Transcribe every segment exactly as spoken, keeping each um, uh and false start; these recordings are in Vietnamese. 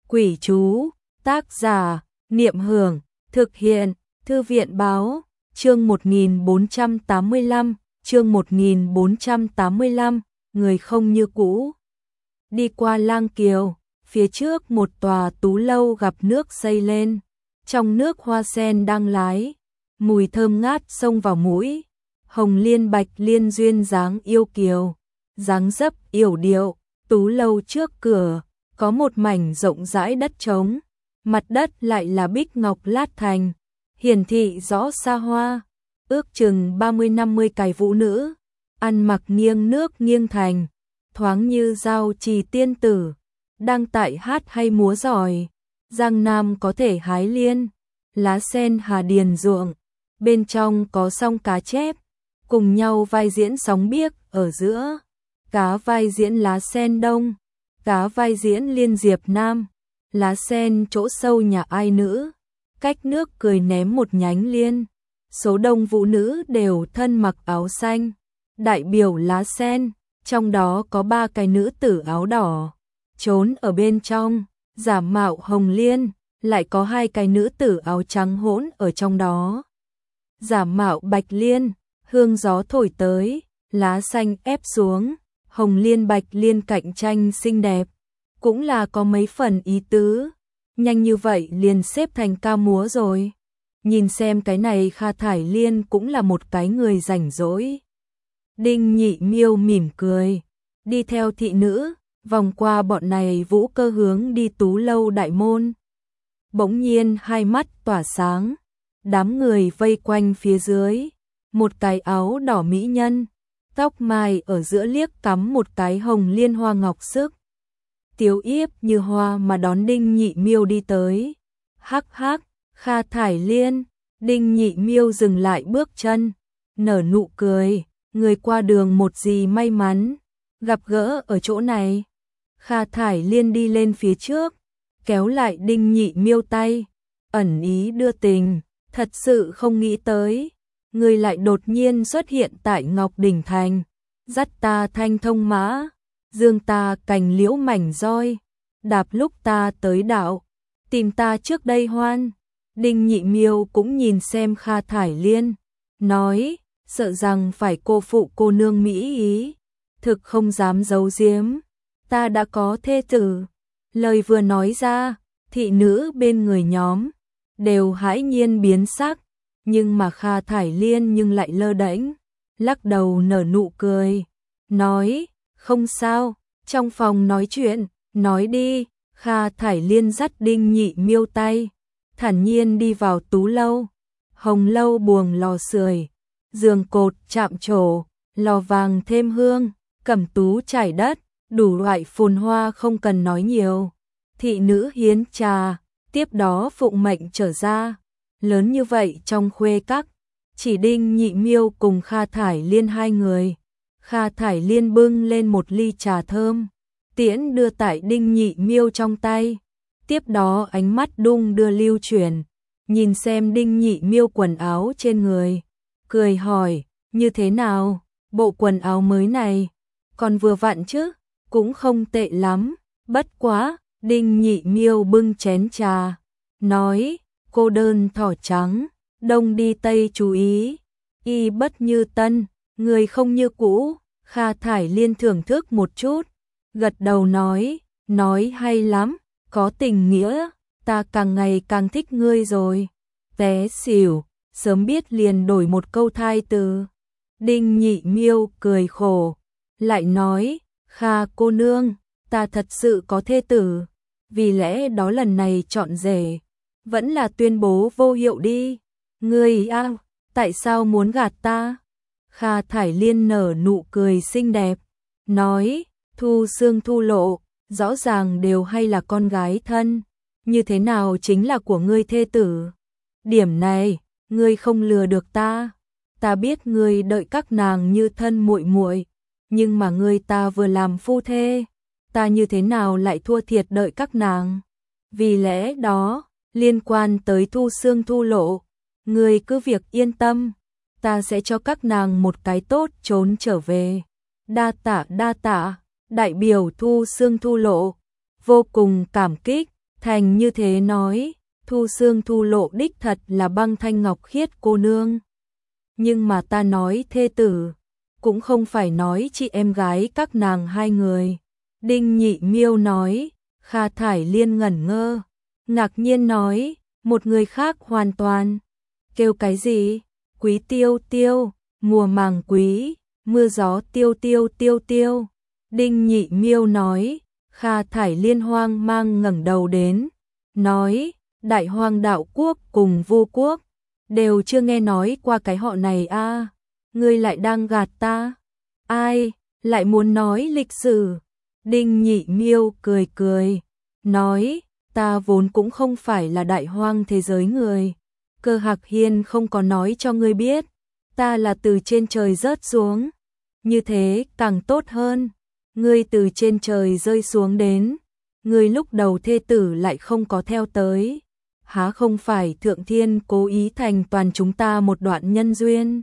Quỷ chú, tác giả, Niệm Hưởng, thực hiện, Thư viện báo, chương một nghìn bốn trăm tám mươi lăm, chương một nghìn bốn trăm tám mươi lăm, người không như cũ. Đi qua Lang Kiều, phía trước một tòa tú lâu gặp nước xây lên, trong nước hoa sen đang lái, mùi thơm ngát xông vào mũi, hồng liên bạch liên duyên dáng yêu kiều, dáng dấp yểu điệu, tú lâu trước cửa, có một mảnh rộng rãi đất trống, mặt đất lại là bích ngọc lát thành, hiển thị rõ xa hoa, ước chừng ba mươi năm mươi cài vũ nữ, ăn mặc nghiêng nước nghiêng thành, thoáng như giao trì tiên tử, đang tại hát hay múa giỏi. Giang Nam có thể hái liên, lá sen hà điền ruộng, bên trong có song cá chép, cùng nhau vai diễn sóng biếc ở giữa, cá vai diễn lá sen đông, cá vai diễn liên diệp nam, lá sen chỗ sâu nhà ai nữ, cách nước cười ném một nhánh liên. Số đông vũ nữ đều thân mặc áo xanh, đại biểu lá sen, trong đó có ba cái nữ tử áo đỏ, trốn ở bên trong, giả mạo hồng liên, lại có hai cái nữ tử áo trắng hỗn ở trong đó. Giả mạo bạch liên, hương gió thổi tới, lá xanh ép xuống, hồng liên bạch liên cạnh tranh xinh đẹp, cũng là có mấy phần ý tứ, nhanh như vậy liền xếp thành ca múa rồi. Nhìn xem cái này Kha Thải Liên cũng là một cái người rảnh rỗi. Đinh Nhị Miêu mỉm cười, đi theo thị nữ, vòng qua bọn này vũ cơ hướng đi tú lâu đại môn. Bỗng nhiên hai mắt tỏa sáng, đám người vây quanh phía dưới, một cái áo đỏ mỹ nhân, tóc mai ở giữa liếc cắm một cái hồng liên hoa ngọc sức. Tiếu yếp như hoa mà đón Đinh Nhị Miêu đi tới. Hắc hắc, Kha Thải Liên, Đinh Nhị Miêu dừng lại bước chân, nở nụ cười, người qua đường một gì may mắn, gặp gỡ ở chỗ này. Kha Thải Liên đi lên phía trước, kéo lại Đinh Nhị Miêu tay, ẩn ý đưa tình, thật sự không nghĩ tới, người lại đột nhiên xuất hiện tại Ngọc Đỉnh Thành, dắt ta thanh thông mã, dương ta cành liễu mảnh roi, đạp lúc ta tới đạo, tìm ta trước đây hoan. Đinh Nhị Miêu cũng nhìn xem Kha Thải Liên, nói, sợ rằng phải cô phụ cô nương mỹ ý, thực không dám giấu giếm, ta đã có thê tử. Lời vừa nói ra, thị nữ bên người nhóm đều hãi nhiên biến sắc, nhưng mà Kha Thải Liên nhưng lại lơ đễnh, lắc đầu nở nụ cười, nói, không sao, trong phòng nói chuyện, nói đi. Kha Thải Liên dắt Đinh Nhị Miêu tay, thản nhiên đi vào tú lâu. Hồng lâu buồng lò sưởi, giường cột chạm trổ, lò vàng thêm hương, cẩm tú trải đất, đủ loại phồn hoa không cần nói nhiều. Thị nữ hiến trà, tiếp đó phụng mệnh trở ra. Lớn như vậy trong khuê các, chỉ Đinh Nhị Miêu cùng Kha Thải Liên hai người. Kha Thải Liên bưng lên một ly trà thơm, tiễn đưa tại Đinh Nhị Miêu trong tay. Tiếp đó ánh mắt đung đưa lưu chuyển, nhìn xem Đinh Nhị Miêu quần áo trên người, cười hỏi, như thế nào, bộ quần áo mới này, còn vừa vặn chứ, cũng không tệ lắm, bất quá. Đinh Nhị Miêu bưng chén trà, nói, cô đơn thỏ trắng, đông đi tây chú ý, y bất như tân, người không như cũ. Kha Thải Liên thưởng thức một chút, gật đầu nói, nói hay lắm, có tình nghĩa, ta càng ngày càng thích ngươi rồi. Té xỉu, sớm biết liền đổi một câu thai từ. Đinh Nhị Miêu cười khổ, lại nói, Kha cô nương, ta thật sự có thê tử, vì lẽ đó lần này chọn rể, vẫn là tuyên bố vô hiệu đi. Ngươi a, tại sao muốn gạt ta? Kha Thải Liên nở nụ cười xinh đẹp, nói, Thu Xương Thu Lộ, rõ ràng đều hay là con gái thân, như thế nào chính là của ngươi thê tử. Điểm này, ngươi không lừa được ta, ta biết ngươi đợi các nàng như thân muội muội, nhưng mà ngươi ta vừa làm phu thê, ta như thế nào lại thua thiệt đợi các nàng. Vì lẽ đó, liên quan tới Thu Xương Thu Lộ, ngươi cứ việc yên tâm, ta sẽ cho các nàng một cái tốt trốn trở về. Đa tạ đa tạ, đại biểu Thu Xương Thu Lộ, vô cùng cảm kích. thành như thế nói, Thu Xương Thu Lộ đích thật là Băng Thanh Ngọc Khiết cô nương. Nhưng mà ta nói thê tử, cũng không phải nói chị em gái các nàng hai người. Đinh Nhị Miêu nói, Kha Thải Liên ngẩn ngơ, ngạc nhiên nói, một người khác hoàn toàn. Kêu cái gì? Quý tiêu tiêu, mùa màng quý, mưa gió tiêu tiêu tiêu tiêu. Đinh Nhị Miêu nói, Kha Thải Liên hoang mang ngẩng đầu đến, nói, Đại Hoang Đạo Quốc cùng Vu Quốc, đều chưa nghe nói qua cái họ này a, à, ngươi lại đang gạt ta. Ai, lại muốn nói lịch sử? Đinh Nhị Miêu cười cười, nói, ta vốn cũng không phải là Đại Hoang thế giới người. Cơ Hạc Hiên không có nói cho ngươi biết, ta là từ trên trời rớt xuống. Như thế càng tốt hơn, ngươi từ trên trời rơi xuống đến, ngươi lúc đầu thê tử lại không có theo tới. Há không phải Thượng Thiên cố ý thành toàn chúng ta một đoạn nhân duyên?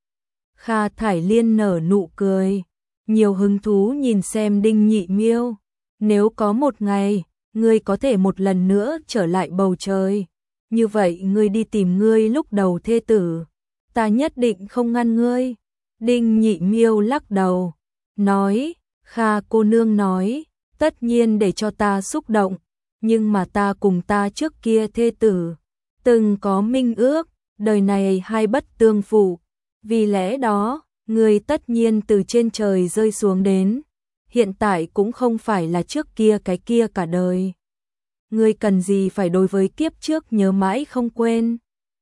Kha Thải Liên nở nụ cười, nhiều hứng thú nhìn xem Đinh Nhị Miêu. Nếu có một ngày, ngươi có thể một lần nữa trở lại bầu trời, như vậy ngươi đi tìm ngươi lúc đầu thê tử, ta nhất định không ngăn ngươi. Đinh Nhị Miêu lắc đầu, nói, Kha cô nương nói, tất nhiên để cho ta xúc động, nhưng mà ta cùng ta trước kia thê tử, từng có minh ước, đời này hai bất tương phụ, vì lẽ đó, ngươi tất nhiên từ trên trời rơi xuống đến, hiện tại cũng không phải là trước kia cái kia cả đời. Ngươi cần gì phải đối với kiếp trước nhớ mãi không quên?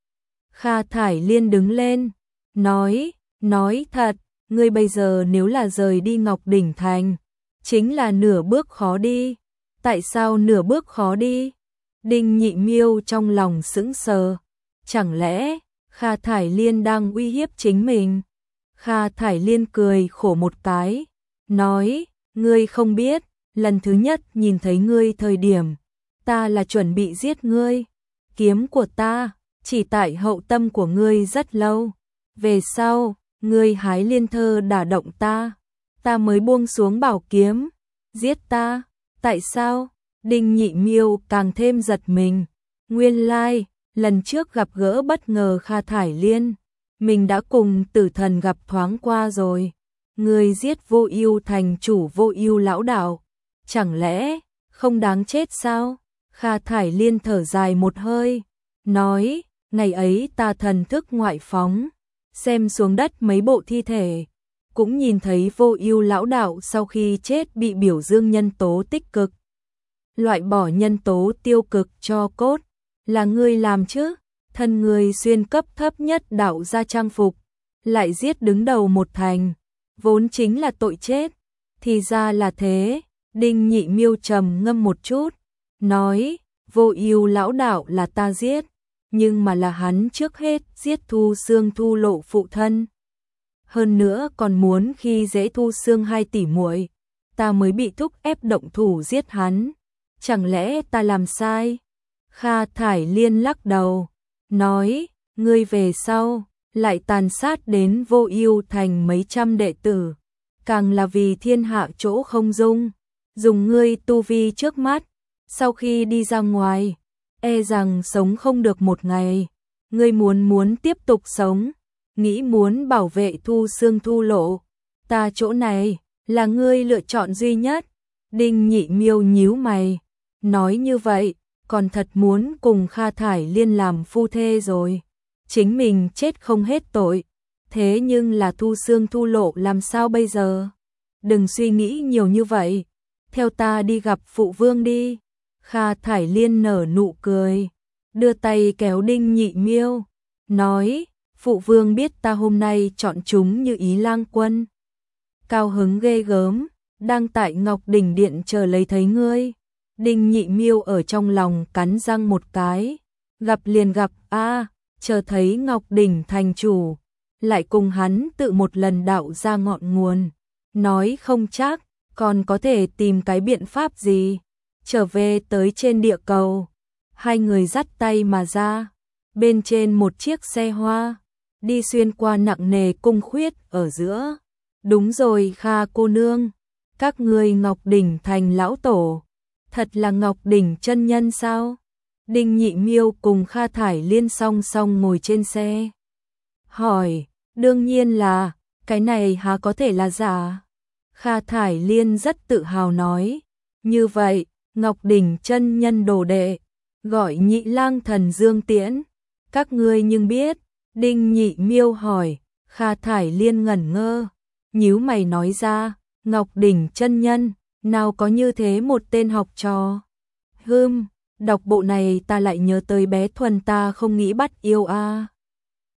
Kha Thải Liên đứng lên, nói, nói thật, ngươi bây giờ nếu là rời đi Ngọc Đỉnh Thành, chính là nửa bước khó đi. Tại sao nửa bước khó đi? Đinh Nhị Miêu trong lòng sững sờ, chẳng lẽ Kha Thải Liên đang uy hiếp chính mình? Kha Thải Liên cười khổ một cái, nói, ngươi không biết, lần thứ nhất nhìn thấy ngươi thời điểm, ta là chuẩn bị giết ngươi. Kiếm của ta chỉ tại hậu tâm của ngươi rất lâu, về sau, ngươi hái liên thơ đả động ta, ta mới buông xuống bảo kiếm, giết ta. Tại sao? Đinh Nhị Miêu càng thêm giật mình. Nguyên lai, like, lần trước gặp gỡ bất ngờ Kha Thải Liên, mình đã cùng Tử Thần gặp thoáng qua rồi. Người giết Vô Ưu thành chủ Vô Ưu lão đạo, chẳng lẽ không đáng chết sao? Kha Thải Liên thở dài một hơi, nói, ngày ấy ta thần thức ngoại phóng, xem xuống đất mấy bộ thi thể, cũng nhìn thấy Vô Ưu lão đạo sau khi chết bị biểu dương nhân tố tích cực, loại bỏ nhân tố tiêu cực cho cốt, là ngươi làm chứ? Thân người xuyên cấp thấp nhất đạo gia trang phục, lại giết đứng đầu một thành, vốn chính là tội chết. Thì ra là thế. Đinh Nhị Miêu trầm ngâm một chút, nói, Vô Ưu lão đạo là ta giết, nhưng mà là hắn trước hết giết Thu Xương Thu Lộ phụ thân. Hơn nữa còn muốn khi dễ Thu Xương hai tỷ muội, ta mới bị thúc ép động thủ giết hắn. Chẳng lẽ ta làm sai? Kha Thải Liên lắc đầu, nói, ngươi về sau lại tàn sát đến Vô Ưu thành mấy trăm đệ tử, càng là vì thiên hạ chỗ không dung, dùng ngươi tu vi trước mắt, sau khi đi ra ngoài, e rằng sống không được một ngày. Ngươi muốn muốn tiếp tục sống, nghĩ muốn bảo vệ Thu Xương Thu Lộ, ta chỗ này là ngươi lựa chọn duy nhất. Đinh Nhị Miêu nhíu mày, nói như vậy, còn thật muốn cùng Kha Thải Liên làm phu thê rồi. Chính mình chết không hết tội, thế nhưng là Thu Xương Thu Lộ làm sao bây giờ? Đừng suy nghĩ nhiều như vậy, theo ta đi gặp phụ vương đi. Kha Thải Liên nở nụ cười, đưa tay kéo Đinh Nhị Miêu, nói, phụ vương biết ta hôm nay chọn chúng như ý lang quân, cao hứng ghê gớm, đang tại Ngọc Đỉnh Điện chờ lấy thấy ngươi. Đinh Nhị Miêu ở trong lòng cắn răng một cái, gặp liền gặp a, à, chờ thấy Ngọc Đỉnh thành chủ, lại cùng hắn tự một lần đạo ra ngọn nguồn, nói không chắc còn có thể tìm cái biện pháp gì trở về tới trên địa cầu. Hai người dắt tay mà ra, bên trên một chiếc xe hoa, đi xuyên qua nặng nề cung khuyết ở giữa. Đúng rồi Kha cô nương, các ngươi Ngọc Đỉnh thành lão tổ, Thật là Ngọc Đỉnh chân nhân sao? Đinh Nhị Miêu cùng Kha Thải Liên song song ngồi trên xe. Hỏi, đương nhiên là, cái này há có thể là giả? Kha Thải Liên rất tự hào nói, như vậy, Ngọc Đỉnh chân nhân đồ đệ, gọi Nhị Lang Thần Dương Tiễn, các ngươi nhưng biết. Đinh Nhị Miêu hỏi, Kha Thải Liên ngẩn ngơ, nhíu mày nói ra, Ngọc Đỉnh chân nhân, nào có như thế một tên học trò. Hừm, đọc bộ này ta lại nhớ tới bé Thuần ta không nghĩ bắt yêu a.